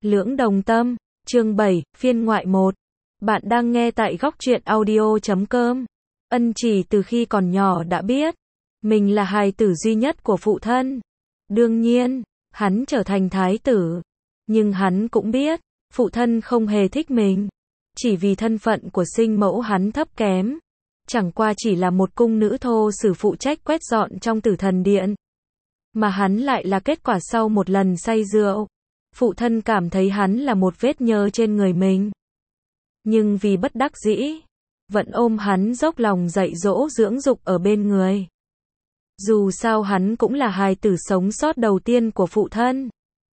Lưỡng đồng tâm, chương 7, phiên ngoại 1. Bạn đang nghe tại góc truyện audio.com. Ân Chỉ từ khi còn nhỏ đã biết, mình là hài tử duy nhất của phụ thân. Đương nhiên, hắn trở thành thái tử. Nhưng hắn cũng biết, phụ thân không hề thích mình. Chỉ vì thân phận của sinh mẫu hắn thấp kém. Chẳng qua chỉ là một cung nữ thô sử phụ trách quét dọn trong Tử Thần Điện. Mà hắn lại là kết quả sau một lần say rượu. Phụ thân cảm thấy hắn là một vết nhơ trên người mình. Nhưng vì bất đắc dĩ, vẫn ôm hắn dốc lòng dạy dỗ dưỡng dục ở bên người. Dù sao hắn cũng là hài tử sống sót đầu tiên của phụ thân.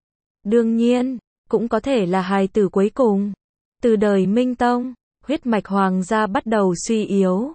Đương nhiên, cũng có thể là hài tử cuối cùng. Từ đời Minh Tông, huyết mạch hoàng gia bắt đầu suy yếu.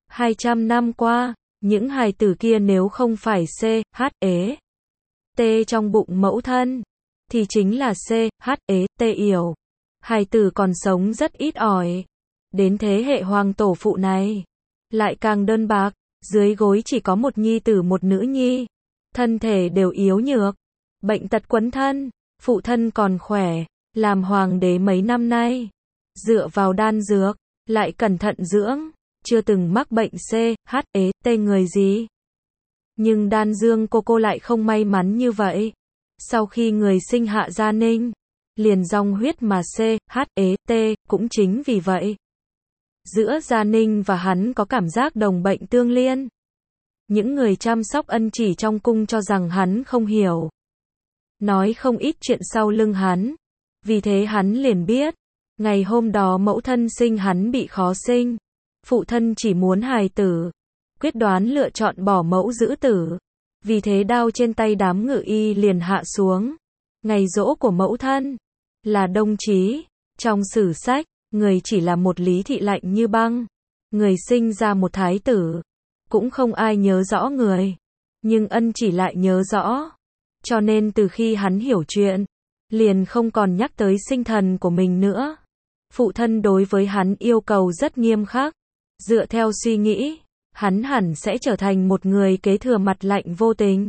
200 năm qua, những hài tử kia nếu không phải C, H, ế, T trong bụng mẫu thân, thì chính là C, H, ế, T yểu. Hài tử còn sống rất ít ỏi. Đến thế hệ hoàng tổ phụ này, lại càng đơn bạc, dưới gối chỉ có một nhi tử một nữ nhi. Thân thể đều yếu nhược, bệnh tật quấn thân, phụ thân còn khỏe, làm hoàng đế mấy năm nay. Dựa vào đan dược, lại cẩn thận dưỡng, chưa từng mắc bệnh C, H, ế, T người gì. Nhưng Đan Dương cô lại không may mắn như vậy. Sau khi người sinh hạ Gia Ninh, liền dòng huyết mà C, H, ế, T, cũng chính vì vậy. Giữa Gia Ninh và hắn có cảm giác đồng bệnh tương liên. Những người chăm sóc Ân Chỉ trong cung cho rằng hắn không hiểu. Nói không ít chuyện sau lưng hắn. Vì thế hắn liền biết, ngày hôm đó mẫu thân sinh hắn bị khó sinh. Phụ thân chỉ muốn hài tử. Quyết đoán lựa chọn bỏ mẫu giữ tử. Vì thế đao trên tay đám ngự y liền hạ xuống. Ngày giỗ của mẫu thân là Đông Chí. Trong sử sách, người chỉ là một Lý Thị lạnh như băng. Người sinh ra một thái tử. Cũng không ai nhớ rõ người. Nhưng Ân Chỉ lại nhớ rõ. Cho nên từ khi hắn hiểu chuyện, liền không còn nhắc tới sinh thần của mình nữa. Phụ thân đối với hắn yêu cầu rất nghiêm khắc. Dựa theo suy nghĩ, hắn hẳn sẽ trở thành một người kế thừa mặt lạnh vô tình.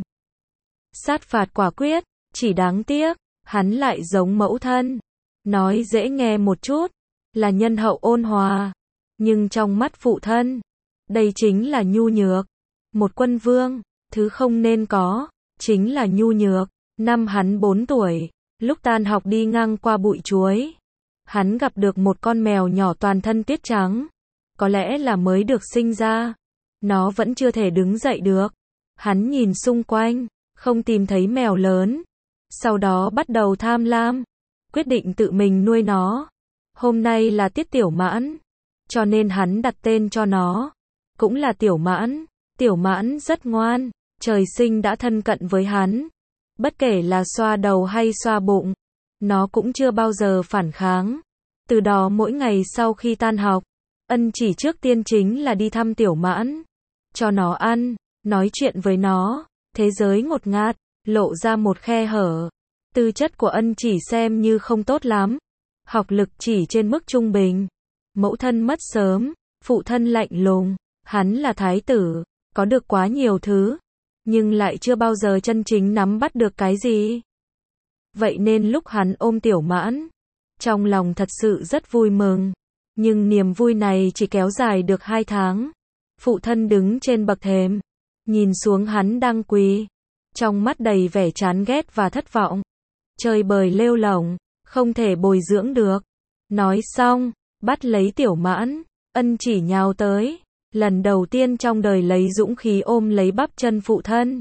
Sát phạt quả quyết, chỉ đáng tiếc, hắn lại giống mẫu thân. Nói dễ nghe một chút, là nhân hậu ôn hòa. Nhưng trong mắt phụ thân, đây chính là nhu nhược. Một quân vương, thứ không nên có, chính là nhu nhược. Năm hắn 4 tuổi, lúc tan học đi ngang qua bụi chuối, hắn gặp được một con mèo nhỏ toàn thân tuyết trắng. Có lẽ là mới được sinh ra. Nó vẫn chưa thể đứng dậy được. Hắn nhìn xung quanh, không tìm thấy mèo lớn. Sau đó bắt đầu tham lam. Quyết định tự mình nuôi nó. Hôm nay là tiết Tiểu Mãn. Cho nên hắn đặt tên cho nó. Cũng là Tiểu Mãn. Tiểu Mãn rất ngoan. Trời sinh đã thân cận với hắn. Bất kể là xoa đầu hay xoa bụng, nó cũng chưa bao giờ phản kháng. Từ đó mỗi ngày sau khi tan học, Ân Chỉ trước tiên chính là đi thăm Tiểu Mãn. Cho nó ăn, nói chuyện với nó. Thế giới ngột ngạt, lộ ra một khe hở. Tư chất của Ân Chỉ xem như không tốt lắm. Học lực chỉ trên mức trung bình. Mẫu thân mất sớm, phụ thân lạnh lùng. Hắn là thái tử, có được quá nhiều thứ. Nhưng lại chưa bao giờ chân chính nắm bắt được cái gì. Vậy nên lúc hắn ôm Tiểu Mãn, trong lòng thật sự rất vui mừng. Nhưng niềm vui này chỉ kéo dài được 2 tháng. Phụ thân đứng trên bậc thềm, nhìn xuống hắn đang quỳ, trong mắt đầy vẻ chán ghét và thất vọng. Chơi bời lêu lổng, không thể bồi dưỡng được. Nói xong, bắt lấy Tiểu Mãn, Ân Chỉ nhào tới, lần đầu tiên trong đời lấy dũng khí ôm lấy bắp chân phụ thân.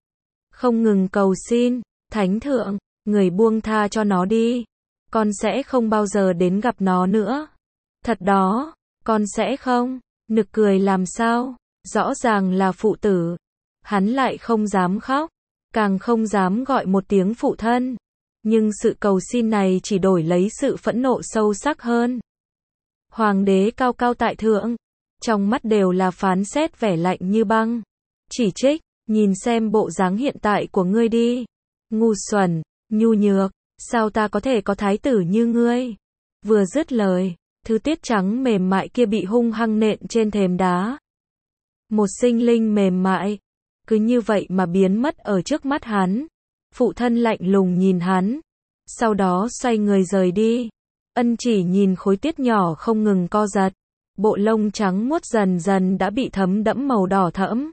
Không ngừng cầu xin, Thánh thượng, người buông tha cho nó đi. Con sẽ không bao giờ đến gặp nó nữa. Thật đó, con sẽ không. Nực cười làm sao, rõ ràng là phụ tử. Hắn lại không dám khóc, càng không dám gọi một tiếng phụ thân. Nhưng sự cầu xin này chỉ đổi lấy sự phẫn nộ sâu sắc hơn. Hoàng đế cao cao tại thượng, trong mắt đều là phán xét vẻ lạnh như băng. Chỉ trích, nhìn xem bộ dáng hiện tại của ngươi đi. Ngu xuẩn, nhu nhược, sao ta có thể có thái tử như ngươi. Vừa dứt lời, thứ tuyết trắng mềm mại kia bị hung hăng nện trên thềm đá. Một sinh linh mềm mại, cứ như vậy mà biến mất ở trước mắt hắn. Phụ thân lạnh lùng nhìn hắn, sau đó xoay người rời đi. Ân Chỉ nhìn khối tiết nhỏ không ngừng co giật, bộ lông trắng muốt dần dần đã bị thấm đẫm màu đỏ thẫm.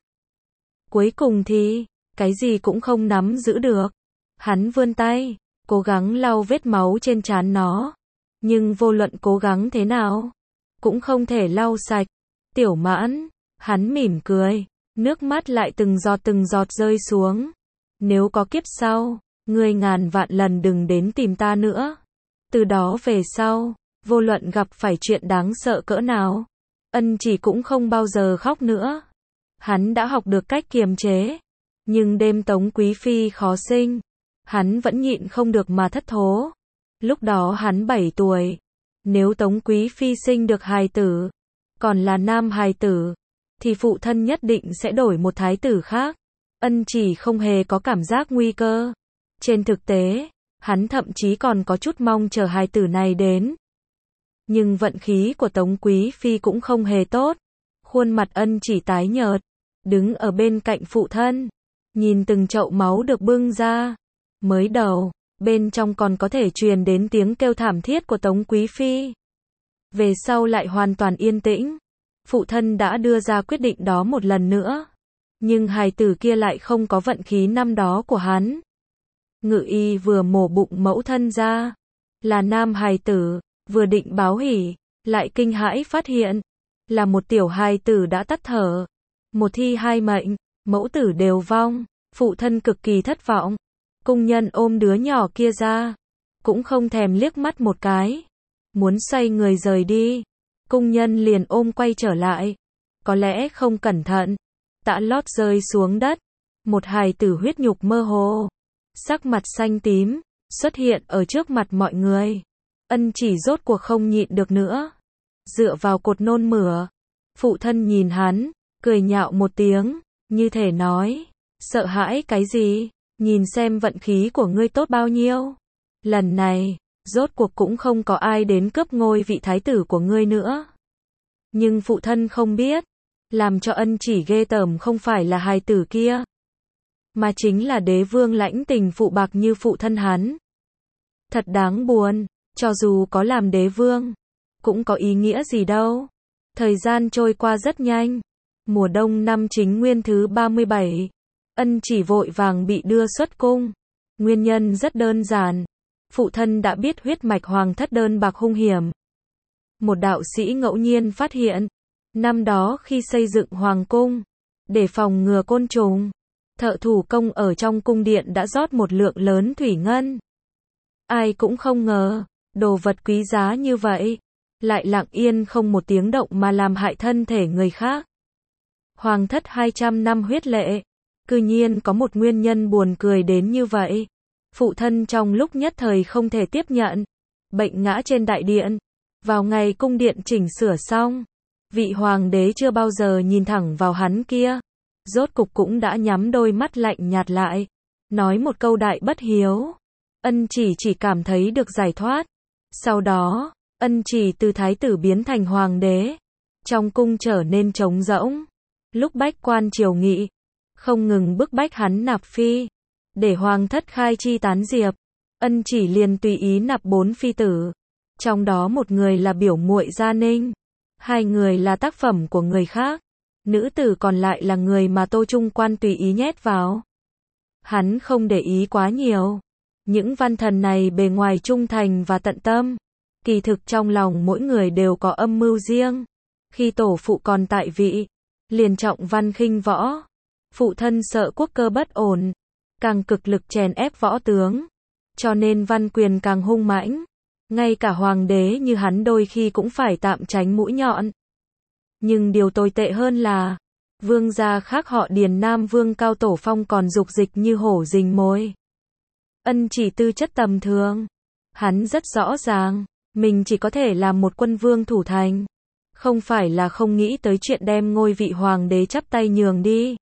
Cuối cùng thì, cái gì cũng không nắm giữ được. Hắn vươn tay, cố gắng lau vết máu trên trán nó. Nhưng vô luận cố gắng thế nào, cũng không thể lau sạch. Tiểu Mãn, hắn mỉm cười, nước mắt lại từng giọt rơi xuống. Nếu có kiếp sau, ngươi ngàn vạn lần đừng đến tìm ta nữa. Từ đó về sau, vô luận gặp phải chuyện đáng sợ cỡ nào, Ân Chỉ cũng không bao giờ khóc nữa. Hắn đã học được cách kiềm chế. Nhưng đêm Tống Quý Phi khó sinh, hắn vẫn nhịn không được mà thất thố. Lúc đó hắn 7 tuổi. Nếu Tống Quý Phi sinh được hài tử, còn là nam hài tử, thì phụ thân nhất định sẽ đổi một thái tử khác. Ân Chỉ không hề có cảm giác nguy cơ. Trên thực tế, hắn thậm chí còn có chút mong chờ hài tử này đến. Nhưng vận khí của Tống Quý Phi cũng không hề tốt. Khuôn mặt Ân Chỉ tái nhợt, đứng ở bên cạnh phụ thân, nhìn từng chậu máu được bưng ra. Mới đầu, bên trong còn có thể truyền đến tiếng kêu thảm thiết của Tống Quý Phi. Về sau lại hoàn toàn yên tĩnh. Phụ thân đã đưa ra quyết định đó một lần nữa. Nhưng hài tử kia lại không có vận khí năm đó của hắn. Ngự y vừa mổ bụng mẫu thân ra, là nam hài tử, vừa định báo hỉ, lại kinh hãi phát hiện, là một tiểu hài tử đã tắt thở. Một thi hai mệnh, mẫu tử đều vong, phụ thân cực kỳ thất vọng. Cung nhân ôm đứa nhỏ kia ra, cũng không thèm liếc mắt một cái. Muốn xoay người rời đi, cung nhân liền ôm quay trở lại. Có lẽ không cẩn thận, tã lót rơi xuống đất. Một hài tử huyết nhục mơ hồ, sắc mặt xanh tím, xuất hiện ở trước mặt mọi người. Ân Chỉ rốt cuộc không nhịn được nữa. Dựa vào cột nôn mửa. Phụ thân nhìn hắn, cười nhạo một tiếng, như thể nói, sợ hãi cái gì, nhìn xem vận khí của ngươi tốt bao nhiêu. Lần này, rốt cuộc cũng không có ai đến cướp ngôi vị thái tử của ngươi nữa. Nhưng phụ thân không biết, làm cho Ân Chỉ ghê tởm không phải là hài tử kia, mà chính là đế vương lãnh tình phụ bạc như phụ thân hắn. Thật đáng buồn, cho dù có làm đế vương, cũng có ý nghĩa gì đâu. Thời gian trôi qua rất nhanh. Mùa đông năm Chính Nguyên thứ 37, Ân Chỉ vội vàng bị đưa xuất cung. Nguyên nhân rất đơn giản. Phụ thân đã biết huyết mạch hoàng thất đơn bạc hung hiểm. Một đạo sĩ ngẫu nhiên phát hiện, năm đó khi xây dựng hoàng cung, để phòng ngừa côn trùng, thợ thủ công ở trong cung điện đã rót một lượng lớn thủy ngân. Ai cũng không ngờ, đồ vật quý giá như vậy, lại lặng yên không một tiếng động mà làm hại thân thể người khác. Hoàng thất 200 năm huyết lệ, cư nhiên có một nguyên nhân buồn cười đến như vậy. Phụ thân trong lúc nhất thời không thể tiếp nhận, bệnh ngã trên đại điện. Vào ngày cung điện chỉnh sửa xong, vị hoàng đế chưa bao giờ nhìn thẳng vào hắn kia, rốt cục cũng đã nhắm đôi mắt lạnh nhạt lại, nói một câu đại bất hiếu. Ân Chỉ cảm thấy được giải thoát. Sau đó, Ân Chỉ từ thái tử biến thành hoàng đế. Trong cung trở nên trống rỗng. Lúc bách quan triều nghị, không ngừng bức bách hắn nạp phi, để hoàng thất khai chi tán diệp. Ân Chỉ liền tùy ý nạp 4 phi tử. Trong đó một người là biểu muội Gia Ninh, 2 người là tác phẩm của người khác. Nữ tử còn lại là người mà Tô Trung Quan tùy ý nhét vào. Hắn không để ý quá nhiều. Những văn thần này bề ngoài trung thành và tận tâm, kỳ thực trong lòng mỗi người đều có âm mưu riêng. Khi tổ phụ còn tại vị, liền trọng văn khinh võ. Phụ thân sợ quốc cơ bất ổn, càng cực lực chèn ép võ tướng, cho nên văn quyền càng hung mãnh. Ngay cả hoàng đế như hắn đôi khi cũng phải tạm tránh mũi nhọn. Nhưng điều tồi tệ hơn là, vương gia khác họ Điền Nam Vương Cao Tổ Phong còn dục dịch như hổ rình mồi. Ân Chỉ tư chất tầm thường. Hắn rất rõ ràng, mình chỉ có thể làm một quân vương thủ thành. Không phải là không nghĩ tới chuyện đem ngôi vị hoàng đế chắp tay nhường đi.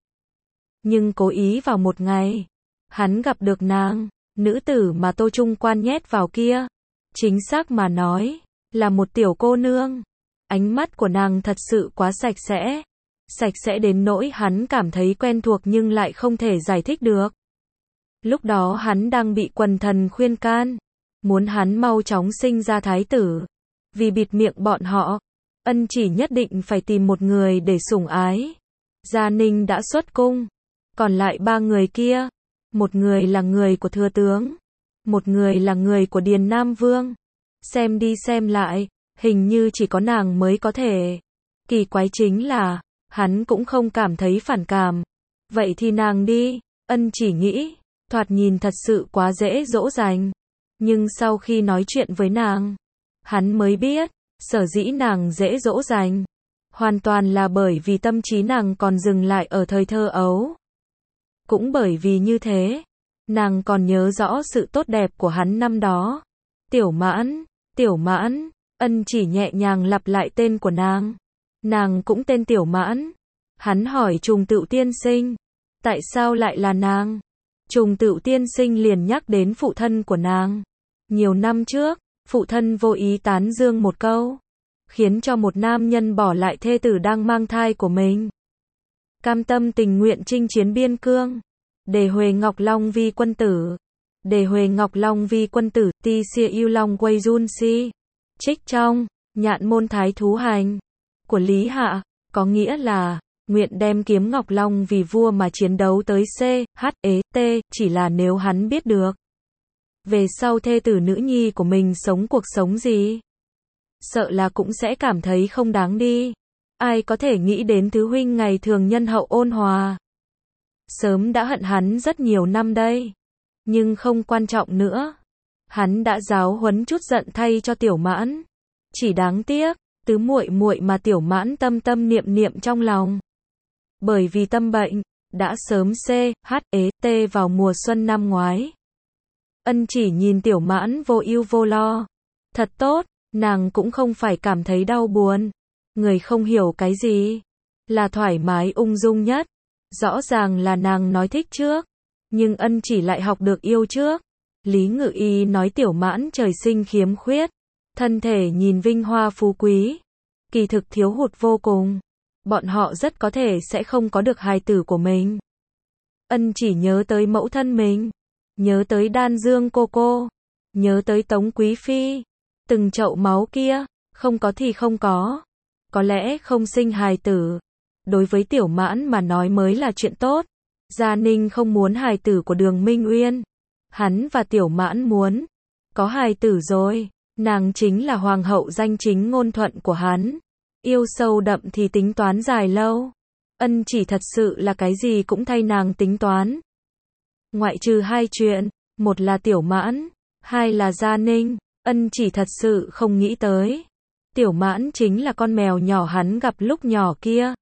Nhưng cố ý vào một ngày, hắn gặp được nàng, nữ tử mà Tô Trung Quan nhét vào kia. Chính xác mà nói, là một tiểu cô nương. Ánh mắt của nàng thật sự quá sạch sẽ. Sạch sẽ đến nỗi hắn cảm thấy quen thuộc nhưng lại không thể giải thích được. Lúc đó hắn đang bị quần thần khuyên can, muốn hắn mau chóng sinh ra thái tử. Vì bịt miệng bọn họ, Ân Chỉ nhất định phải tìm một người để sủng ái. Gia Ninh đã xuất cung, còn lại 3 người kia, một người là người của thừa tướng, một người là người của Điền Nam Vương. Xem đi xem lại, hình như chỉ có nàng mới có thể. Kỳ quái chính là, hắn cũng không cảm thấy phản cảm. Vậy thì nàng đi, Ân Chỉ nghĩ, thoạt nhìn thật sự quá dễ dỗ dành. Nhưng sau khi nói chuyện với nàng, hắn mới biết, sở dĩ nàng dễ dỗ dành, hoàn toàn là bởi vì tâm trí nàng còn dừng lại ở thời thơ ấu. Cũng bởi vì như thế, nàng còn nhớ rõ sự tốt đẹp của hắn năm đó. Tiểu Mãn, Ân Chỉ nhẹ nhàng lặp lại tên của nàng. Nàng cũng tên Tiểu Mãn. Hắn hỏi Trùng Tựu tiên sinh, tại sao lại là nàng? Trùng Tựu tiên sinh liền nhắc đến phụ thân của nàng. Nhiều năm trước, phụ thân vô ý tán dương một câu, khiến cho một nam nhân bỏ lại thê tử đang mang thai của mình. Cam tâm tình nguyện chinh chiến biên cương. Đề Huệ Ngọc Long Vi quân tử. Đề Huệ Ngọc Long Vi quân tử, ti xia yêu long quay jun si. Trích trong, Nhạn môn thái thú hành của Lý Hạ, có nghĩa là, nguyện đem kiếm Ngọc Long vì vua mà chiến đấu tới CHT, chỉ là nếu hắn biết được. Về sau thê tử nữ nhi của mình sống cuộc sống gì? Sợ là cũng sẽ cảm thấy không đáng đi. Ai có thể nghĩ đến thứ huynh ngày thường nhân hậu ôn hòa. Sớm đã hận hắn rất nhiều năm đây. Nhưng không quan trọng nữa. Hắn đã giáo huấn chút giận thay cho Tiểu Mãn. Chỉ đáng tiếc, tứ muội muội mà Tiểu Mãn tâm tâm niệm niệm trong lòng. Bởi vì tâm bệnh, đã sớm CHT vào mùa xuân năm ngoái. Ân Chỉ nhìn Tiểu Mãn vô ưu vô lo. Thật tốt, nàng cũng không phải cảm thấy đau buồn. Người không hiểu cái gì, là thoải mái ung dung nhất. Rõ ràng là nàng nói thích trước, nhưng Ân Chỉ lại học được yêu trước. Lý Ngự Y nói Tiểu Mãn trời sinh khiếm khuyết, thân thể nhìn vinh hoa phú quý, kỳ thực thiếu hụt vô cùng. Bọn họ rất có thể sẽ không có được hài tử của mình. Ân Chỉ nhớ tới mẫu thân mình, nhớ tới Đan Dương cô, nhớ tới Tống Quý Phi. Từng chậu máu kia, không có thì không có. Có lẽ không sinh hài tử, đối với Tiểu Mãn mà nói mới là chuyện tốt. Gia Ninh không muốn hài tử của Đường Minh Uyên. Hắn và Tiểu Mãn muốn có hài tử rồi, nàng chính là hoàng hậu danh chính ngôn thuận của hắn. Yêu sâu đậm thì tính toán dài lâu. Ân Chỉ thật sự là cái gì cũng thay nàng tính toán. Ngoại trừ 2 chuyện, một là Tiểu Mãn, 2 là Gia Ninh, Ân Chỉ thật sự không nghĩ tới. Tiểu Mãn chính là con mèo nhỏ hắn gặp lúc nhỏ kia.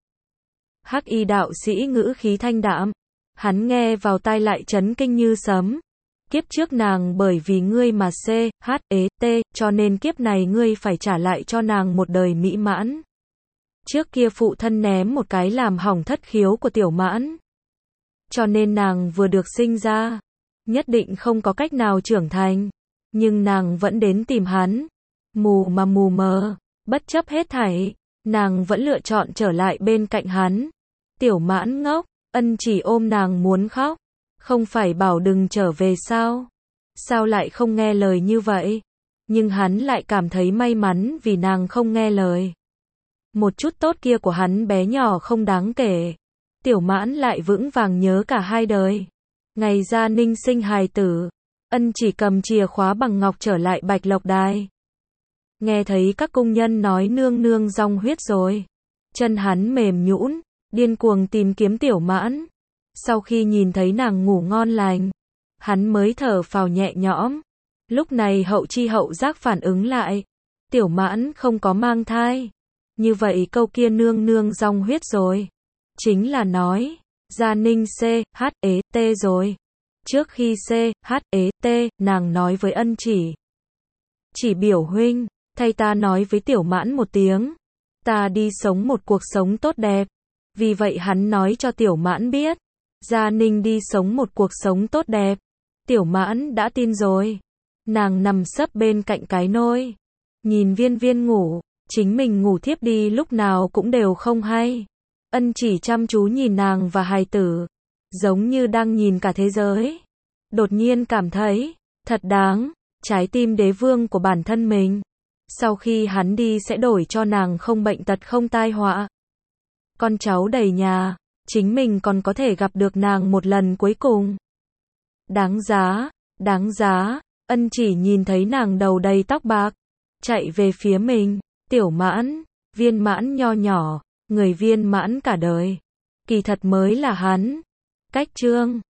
Hắc Y đạo sĩ ngữ khí thanh đạm, hắn nghe vào tai lại chấn kinh như sấm. Kiếp trước nàng bởi vì ngươi mà CHT, cho nên kiếp này ngươi phải trả lại cho nàng một đời mỹ mãn. Trước kia phụ thân ném một cái làm hỏng thất khiếu của Tiểu Mãn. Cho nên nàng vừa được sinh ra, nhất định không có cách nào trưởng thành. Nhưng nàng vẫn đến tìm hắn. Mù mà mù mờ, bất chấp hết thảy, nàng vẫn lựa chọn trở lại bên cạnh hắn. Tiểu Mãn ngốc, Ân Chỉ ôm nàng muốn khóc. Không phải bảo đừng trở về sao? Sao lại không nghe lời như vậy? Nhưng hắn lại cảm thấy may mắn vì nàng không nghe lời. Một chút tốt kia của hắn bé nhỏ không đáng kể. Tiểu Mãn lại vững vàng nhớ cả 2 đời. Ngày Gia Ninh sinh hài tử, Ân Chỉ cầm chìa khóa bằng ngọc trở lại Bạch Lộc Đài. Nghe thấy các cung nhân nói nương nương rong huyết rồi. Chân hắn mềm nhũn, điên cuồng tìm kiếm Tiểu Mãn. Sau khi nhìn thấy nàng ngủ ngon lành, hắn mới thở phào nhẹ nhõm. Lúc này hậu chi hậu giác phản ứng lại. Tiểu Mãn không có mang thai. Như vậy câu kia nương nương rong huyết rồi. Chính là nói, Gia Ninh CHT rồi. Trước khi CHT, nàng nói với Ân Chỉ. Chỉ biểu huynh, thay ta nói với Tiểu Mãn một tiếng. Ta đi sống một cuộc sống tốt đẹp. Vì vậy hắn nói cho Tiểu Mãn biết. Gia Ninh đi sống một cuộc sống tốt đẹp. Tiểu Mãn đã tin rồi. Nàng nằm sấp bên cạnh cái nôi. Nhìn Viên Viên ngủ. Chính mình ngủ thiếp đi lúc nào cũng đều không hay. Ân Chỉ chăm chú nhìn nàng và hài tử. Giống như đang nhìn cả thế giới. Đột nhiên cảm thấy, thật đáng. trái tim đế vương của bản thân mình. Sau khi hắn đi sẽ đổi cho nàng không bệnh tật không tai họa. Con cháu đầy nhà, chính mình còn có thể gặp được nàng một lần cuối cùng. Đáng giá, đáng giá, Ân Chỉ nhìn thấy nàng đầu đầy tóc bạc, chạy về phía mình, Tiểu Mãn, Viên Mãn nho nhỏ, người viên mãn cả đời. Kỳ thật mới là hắn. Cách chương